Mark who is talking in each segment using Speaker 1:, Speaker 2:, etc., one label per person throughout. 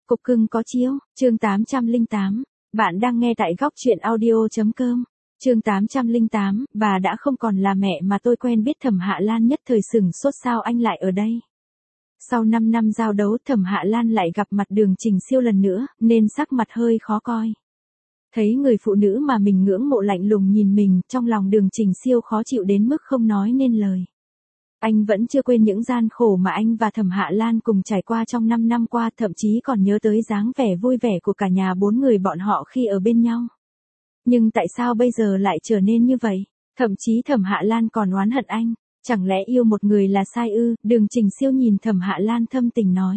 Speaker 1: Cục cưng có chiếu, chương 808. Bạn đang nghe tại góc truyện audio.com. Chương 808, bà đã không còn là mẹ mà tôi quen biết. Thẩm Hạ Lan nhất thời sửng sốt, sao anh lại ở đây? Sau 5 năm giao đấu, Thẩm Hạ Lan lại gặp mặt Đường Trình Siêu lần nữa, nên sắc mặt hơi khó coi. Thấy người phụ nữ mà mình ngưỡng mộ lạnh lùng nhìn mình, trong lòng Đường Trình Siêu khó chịu đến mức không nói nên lời. Anh vẫn chưa quên những gian khổ mà anh và Thẩm Hạ Lan cùng trải qua trong 5 năm qua, thậm chí còn nhớ tới dáng vẻ vui vẻ của cả nhà 4 người bọn họ khi ở bên nhau. Nhưng tại sao bây giờ lại trở nên như vậy? Thậm chí Thẩm Hạ Lan còn oán hận anh. Chẳng lẽ yêu một người là sai ư? Đường Trình Siêu nhìn Thẩm Hạ Lan thâm tình nói.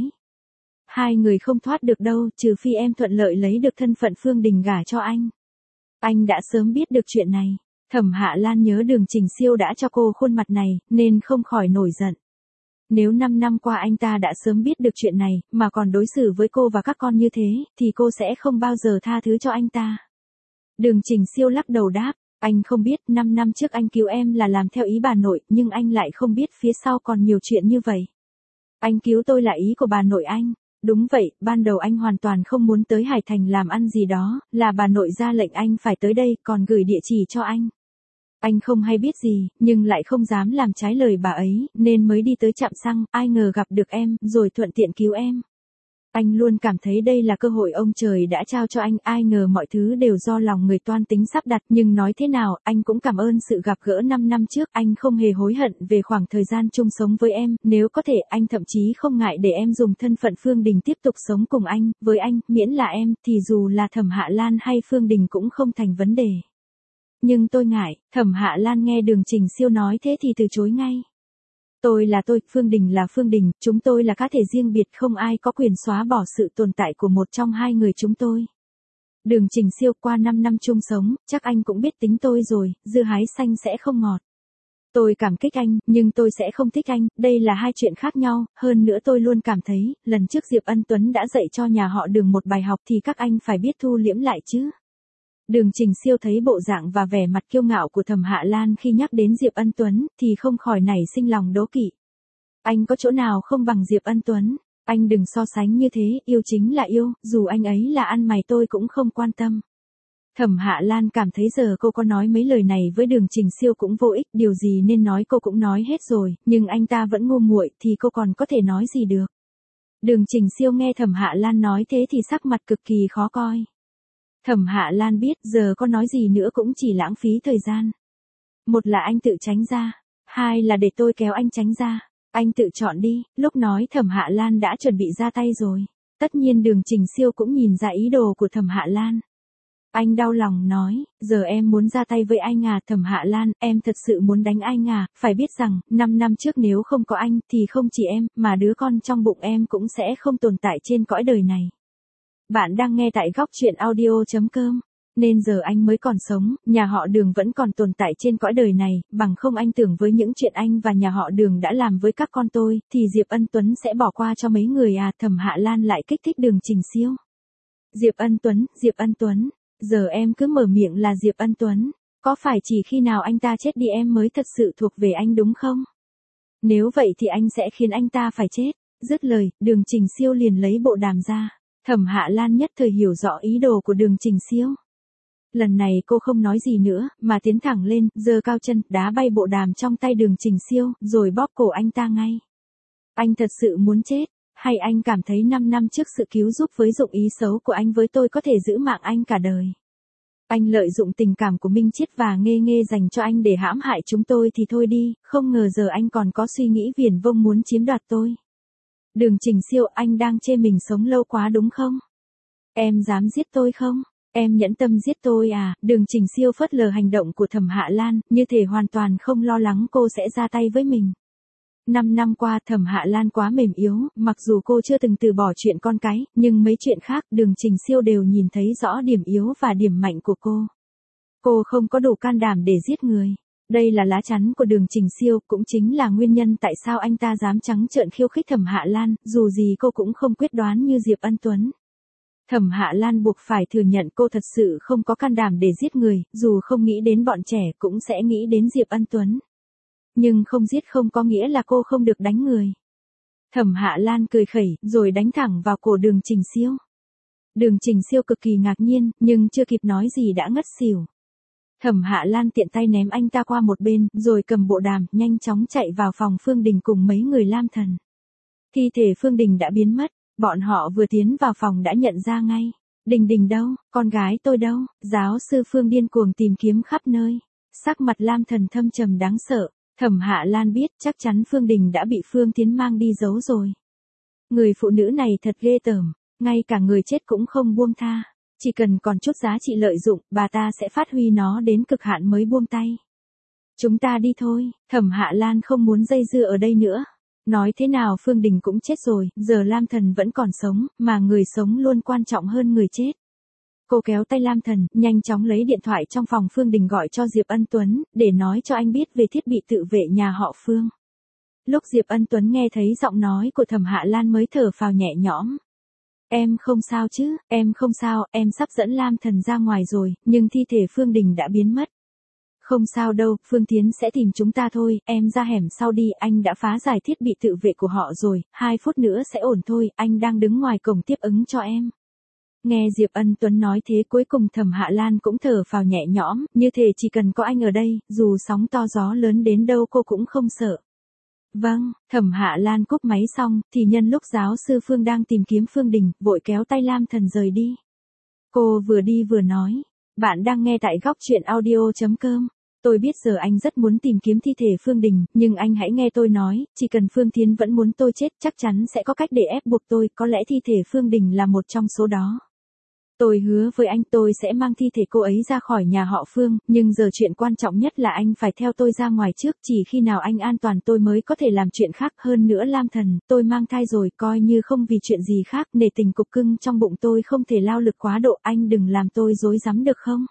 Speaker 1: Hai người không thoát được đâu, trừ phi em thuận lợi lấy được thân phận Phương Đình gả cho anh. Anh đã sớm biết được chuyện này. Thẩm Hạ Lan nhớ Đường Trình Siêu đã cho cô khuôn mặt này, nên không khỏi nổi giận. Nếu 5 năm qua anh ta đã sớm biết được chuyện này, mà còn đối xử với cô và các con như thế, thì cô sẽ không bao giờ tha thứ cho anh ta. Đường Trình Siêu lắc đầu đáp, anh không biết 5 năm trước anh cứu em là làm theo ý bà nội, nhưng anh lại không biết phía sau còn nhiều chuyện như vậy. Anh cứu tôi là ý của bà nội anh. Đúng vậy, ban đầu anh hoàn toàn không muốn tới Hải Thành làm ăn gì đó, là bà nội ra lệnh anh phải tới đây, còn gửi địa chỉ cho anh. Anh không hay biết gì, nhưng lại không dám làm trái lời bà ấy, nên mới đi tới trạm xăng, ai ngờ gặp được em, rồi thuận tiện cứu em. Anh luôn cảm thấy đây là cơ hội ông trời đã trao cho anh, ai ngờ mọi thứ đều do lòng người toan tính sắp đặt, nhưng nói thế nào, anh cũng cảm ơn sự gặp gỡ 5 năm trước, anh không hề hối hận về khoảng thời gian chung sống với em, nếu có thể anh thậm chí không ngại để em dùng thân phận Phương Đình tiếp tục sống cùng anh, với anh, miễn là em, thì dù là Thẩm Hạ Lan hay Phương Đình cũng không thành vấn đề. Nhưng tôi ngại. Thẩm Hạ Lan nghe Đường Trình Siêu nói thế thì từ chối ngay. Tôi là tôi, Phương Đình là Phương Đình, chúng tôi là cá thể riêng biệt, không ai có quyền xóa bỏ sự tồn tại của một trong hai người chúng tôi. Đường Trình Siêu, qua 5 năm chung sống, chắc anh cũng biết tính tôi rồi, dưa hái xanh sẽ không ngọt. Tôi cảm kích anh, nhưng tôi sẽ không thích anh, đây là hai chuyện khác nhau, hơn nữa tôi luôn cảm thấy, lần trước Diệp Ân Tuấn đã dạy cho nhà họ Đường một bài học thì các anh phải biết thu liễm lại chứ. Đường Trình Siêu thấy bộ dạng và vẻ mặt kiêu ngạo của Thẩm Hạ Lan khi nhắc đến Diệp Ân Tuấn, thì không khỏi nảy sinh lòng đố kỵ. Anh có chỗ nào không bằng Diệp Ân Tuấn? Anh đừng so sánh như thế, yêu chính là yêu, dù anh ấy là ăn mày tôi cũng không quan tâm. Thẩm Hạ Lan cảm thấy giờ cô có nói mấy lời này với Đường Trình Siêu cũng vô ích, điều gì nên nói cô cũng nói hết rồi, nhưng anh ta vẫn ngu muội thì cô còn có thể nói gì được. Đường Trình Siêu nghe Thẩm Hạ Lan nói thế thì sắc mặt cực kỳ khó coi. Thẩm Hạ Lan biết giờ có nói gì nữa cũng chỉ lãng phí thời gian. Một là anh tự tránh ra, hai là để tôi kéo anh tránh ra. Anh tự chọn đi. Lúc nói Thẩm Hạ Lan đã chuẩn bị ra tay rồi. Tất nhiên Đường Trình Siêu cũng nhìn ra ý đồ của Thẩm Hạ Lan. Anh đau lòng nói, giờ em muốn ra tay với anh à? Thẩm Hạ Lan, em thật sự muốn đánh anh à? Phải biết rằng, 5 năm trước nếu không có anh thì không chỉ em, mà đứa con trong bụng em cũng sẽ không tồn tại trên cõi đời này. Bạn đang nghe tại góc truyện audio.com. Nên giờ anh mới còn sống, nhà họ Đường vẫn còn tồn tại trên cõi đời này, bằng không anh tưởng với những chuyện anh và nhà họ Đường đã làm với các con tôi, thì Diệp Ân Tuấn sẽ bỏ qua cho mấy người à? Thẩm Hạ Lan lại kích thích Đường Trình Siêu. Diệp Ân Tuấn, giờ em cứ mở miệng là Diệp Ân Tuấn, có phải chỉ khi nào anh ta chết đi em mới thật sự thuộc về anh đúng không? Nếu vậy thì anh sẽ khiến anh ta phải chết. Dứt lời, Đường Trình Siêu liền lấy bộ đàm ra. Thẩm Hạ Lan nhất thời hiểu rõ ý đồ của Đường Trình Siêu. Lần này cô không nói gì nữa, mà tiến thẳng lên, giơ cao chân, đá bay bộ đàm trong tay Đường Trình Siêu, rồi bóp cổ anh ta ngay. Anh thật sự muốn chết, hay anh cảm thấy 5 năm trước sự cứu giúp với dụng ý xấu của anh với tôi có thể giữ mạng anh cả đời? Anh lợi dụng tình cảm của Minh Chiết và Nghê Nghê dành cho anh để hãm hại chúng tôi thì thôi đi, không ngờ giờ anh còn có suy nghĩ viển vông muốn chiếm đoạt tôi. Đường Trình Siêu, anh đang chê mình sống lâu quá đúng không? Em dám giết tôi không? Em nhẫn tâm giết tôi à? Đường Trình Siêu phớt lờ hành động của Thẩm Hạ Lan, như thể hoàn toàn không lo lắng cô sẽ ra tay với mình. 5 năm qua Thẩm Hạ Lan quá mềm yếu, mặc dù cô chưa từng từ bỏ chuyện con cái, nhưng mấy chuyện khác Đường Trình Siêu đều nhìn thấy rõ điểm yếu và điểm mạnh của cô. Cô không có đủ can đảm để giết người. Đây là lá chắn của Đường Trình Siêu, cũng chính là nguyên nhân tại sao anh ta dám trắng trợn khiêu khích Thẩm Hạ Lan, dù gì cô cũng không quyết đoán như Diệp Ân Tuấn. Thẩm Hạ Lan buộc phải thừa nhận cô thật sự không có can đảm để giết người, dù không nghĩ đến bọn trẻ cũng sẽ nghĩ đến Diệp Ân Tuấn. Nhưng không giết không có nghĩa là cô không được đánh người. Thẩm Hạ Lan cười khẩy, rồi đánh thẳng vào cổ Đường Trình Siêu. Đường Trình Siêu cực kỳ ngạc nhiên, nhưng chưa kịp nói gì đã ngất xỉu. Thẩm Hạ Lan tiện tay ném anh ta qua một bên, rồi cầm bộ đàm, nhanh chóng chạy vào phòng Phương Đình cùng mấy người Lam Thần. Thi thể Phương Đình đã biến mất, bọn họ vừa tiến vào phòng đã nhận ra ngay. Đình Đình đâu, con gái tôi đâu, giáo sư Phương điên cuồng tìm kiếm khắp nơi. Sắc mặt Lam Thần thâm trầm đáng sợ, Thẩm Hạ Lan biết chắc chắn Phương Đình đã bị Phương Tiến mang đi giấu rồi. Người phụ nữ này thật ghê tởm, ngay cả người chết cũng không buông tha. Chỉ cần còn chút giá trị lợi dụng, bà ta sẽ phát huy nó đến cực hạn mới buông tay. Chúng ta đi thôi, Thẩm Hạ Lan không muốn dây dưa ở đây nữa. Nói thế nào Phương Đình cũng chết rồi, giờ Lam Thần vẫn còn sống, mà người sống luôn quan trọng hơn người chết. Cô kéo tay Lam Thần, nhanh chóng lấy điện thoại trong phòng Phương Đình gọi cho Diệp Ân Tuấn, để nói cho anh biết về thiết bị tự vệ nhà họ Phương. Lúc Diệp Ân Tuấn nghe thấy giọng nói của Thẩm Hạ Lan mới thở phào nhẹ nhõm. Em không sao chứ, em không sao, em sắp dẫn Lam Thần ra ngoài rồi, nhưng thi thể Phương Đình đã biến mất. Không sao đâu, Phương Tiến sẽ tìm chúng ta thôi, em ra hẻm sau đi, anh đã phá giải thiết bị tự vệ của họ rồi, 2 phút nữa sẽ ổn thôi, anh đang đứng ngoài cổng tiếp ứng cho em. Nghe Diệp Ân Tuấn nói thế cuối cùng Thẩm Hạ Lan cũng thở phào nhẹ nhõm, như thể chỉ cần có anh ở đây, dù sóng to gió lớn đến đâu cô cũng không sợ. Vâng, Thẩm Hạ Lan cúp máy xong, thì nhân lúc giáo sư Phương đang tìm kiếm Phương Đình, vội kéo tay Lam Thần rời đi. Cô vừa đi vừa nói, bạn đang nghe tại góc truyện audio.com. Tôi biết giờ anh rất muốn tìm kiếm thi thể Phương Đình, nhưng anh hãy nghe tôi nói, chỉ cần Phương Tiến vẫn muốn tôi chết chắc chắn sẽ có cách để ép buộc tôi, có lẽ thi thể Phương Đình là một trong số đó. Tôi hứa với anh tôi sẽ mang thi thể cô ấy ra khỏi nhà họ Phương, nhưng giờ chuyện quan trọng nhất là anh phải theo tôi ra ngoài trước, chỉ khi nào anh an toàn tôi mới có thể làm chuyện khác. Hơn nữa Lam Thần, tôi mang thai rồi, coi như không vì chuyện gì khác, nể tình cục cưng trong bụng tôi không thể lao lực quá độ, anh đừng làm tôi rối rắm được không?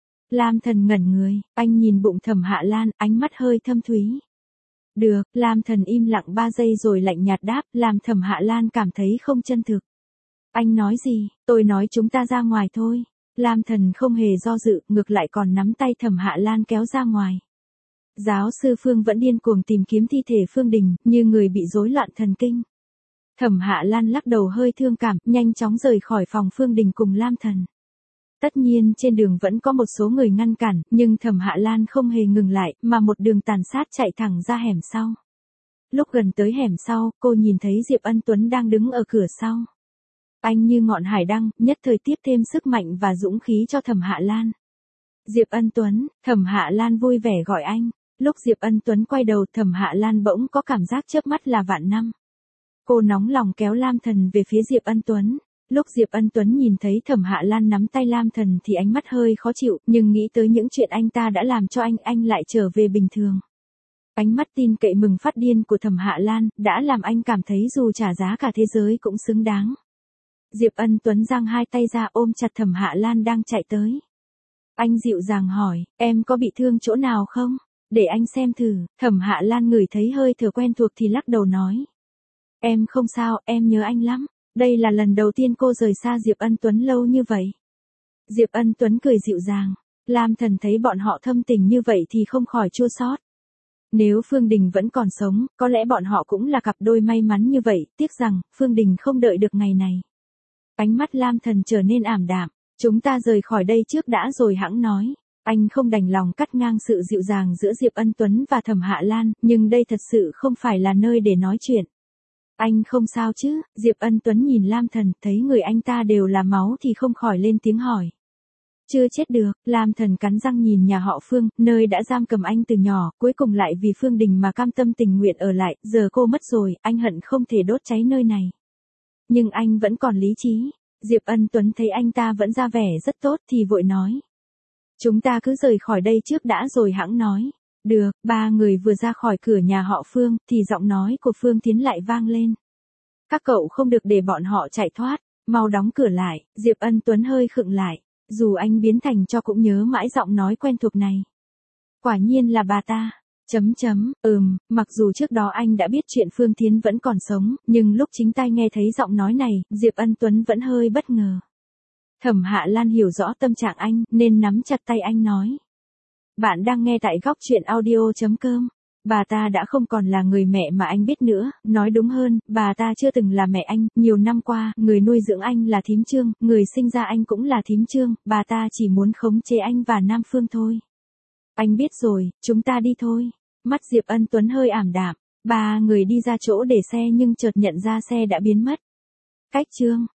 Speaker 1: Lam Thần ngẩn người, anh nhìn bụng Thẩm Hạ Lan, ánh mắt hơi thâm thúy. Được, Lam Thần im lặng 3 giây rồi lạnh nhạt đáp, làm Thẩm Hạ Lan cảm thấy không chân thực. Anh nói gì, tôi nói chúng ta ra ngoài thôi. Lam Thần không hề do dự, ngược lại còn nắm tay Thẩm Hạ Lan kéo ra ngoài. Giáo sư Phương vẫn điên cuồng tìm kiếm thi thể Phương Đình, như người bị rối loạn thần kinh. Thẩm Hạ Lan lắc đầu hơi thương cảm, nhanh chóng rời khỏi phòng Phương Đình cùng Lam Thần. Tất nhiên trên đường vẫn có một số người ngăn cản, nhưng Thẩm Hạ Lan không hề ngừng lại, mà một đường tàn sát chạy thẳng ra hẻm sau. Lúc gần tới hẻm sau, cô nhìn thấy Diệp Ân Tuấn đang đứng ở cửa sau. Anh như ngọn hải đăng, nhất thời tiếp thêm sức mạnh và dũng khí cho Thẩm Hạ Lan. Diệp Ân Tuấn, Thẩm Hạ Lan vui vẻ gọi anh. Lúc Diệp Ân Tuấn quay đầu, Thẩm Hạ Lan bỗng có cảm giác chớp mắt là vạn năm. Cô nóng lòng kéo Lam Thần về phía Diệp Ân Tuấn. Lúc Diệp Ân Tuấn nhìn thấy Thẩm Hạ Lan nắm tay Lam Thần thì ánh mắt hơi khó chịu, nhưng nghĩ tới những chuyện anh ta đã làm cho anh lại trở về bình thường. Ánh mắt tin cậy mừng phát điên của Thẩm Hạ Lan đã làm anh cảm thấy dù trả giá cả thế giới cũng xứng đáng. Diệp Ân Tuấn giang 2 tay ra ôm chặt Thẩm Hạ Lan đang chạy tới. Anh dịu dàng hỏi, em có bị thương chỗ nào không? Để anh xem thử. Thẩm Hạ Lan ngửi thấy hơi thở quen thuộc thì lắc đầu nói. Em không sao, em nhớ anh lắm. Đây là lần đầu tiên cô rời xa Diệp Ân Tuấn lâu như vậy. Diệp Ân Tuấn cười dịu dàng. Lam Thần thấy bọn họ thâm tình như vậy thì không khỏi chua xót. Nếu Phương Đình vẫn còn sống, có lẽ bọn họ cũng là cặp đôi may mắn như vậy, tiếc rằng Phương Đình không đợi được ngày này. Ánh mắt Lam Thần trở nên ảm đạm. Chúng ta rời khỏi đây trước đã rồi hẵng nói. Anh không đành lòng cắt ngang sự dịu dàng giữa Diệp Ân Tuấn và Thẩm Hạ Lan, nhưng đây thật sự không phải là nơi để nói chuyện. Anh không sao chứ? Diệp Ân Tuấn nhìn Lam Thần, thấy người anh ta đều là máu thì không khỏi lên tiếng hỏi. Chưa chết được, Lam Thần cắn răng nhìn nhà họ Phương, nơi đã giam cầm anh từ nhỏ, cuối cùng lại vì Phương Đình mà cam tâm tình nguyện ở lại, giờ cô mất rồi, anh hận không thể đốt cháy nơi này. Nhưng anh vẫn còn lý trí. Diệp Ân Tuấn thấy anh ta vẫn ra vẻ rất tốt thì vội nói. Chúng ta cứ rời khỏi đây trước đã rồi hẵng nói. Được, 3 người vừa ra khỏi cửa nhà họ Phương, thì giọng nói của Phương Tiến lại vang lên. Các cậu không được để bọn họ chạy thoát, mau đóng cửa lại. Diệp Ân Tuấn hơi khựng lại, dù anh biến thành cho cũng nhớ mãi giọng nói quen thuộc này. Quả nhiên là bà ta. Mặc dù trước đó anh đã biết chuyện Phương Tiến vẫn còn sống, nhưng lúc chính tai nghe thấy giọng nói này, Diệp Ân Tuấn vẫn hơi bất ngờ. Thẩm Hạ Lan hiểu rõ tâm trạng anh, nên nắm chặt tay anh nói. Bạn đang nghe tại góc truyện audio.com. Bà ta đã không còn là người mẹ mà anh biết nữa, nói đúng hơn, bà ta chưa từng là mẹ anh, nhiều năm qua, người nuôi dưỡng anh là thím Trương, người sinh ra anh cũng là thím Trương, bà ta chỉ muốn khống chế anh và Nam Phương thôi. Anh biết rồi, chúng ta đi thôi. Mắt Diệp Ân Tuấn hơi ảm đạm, ba người đi ra chỗ để xe nhưng chợt nhận ra xe đã biến mất. Cách Trương.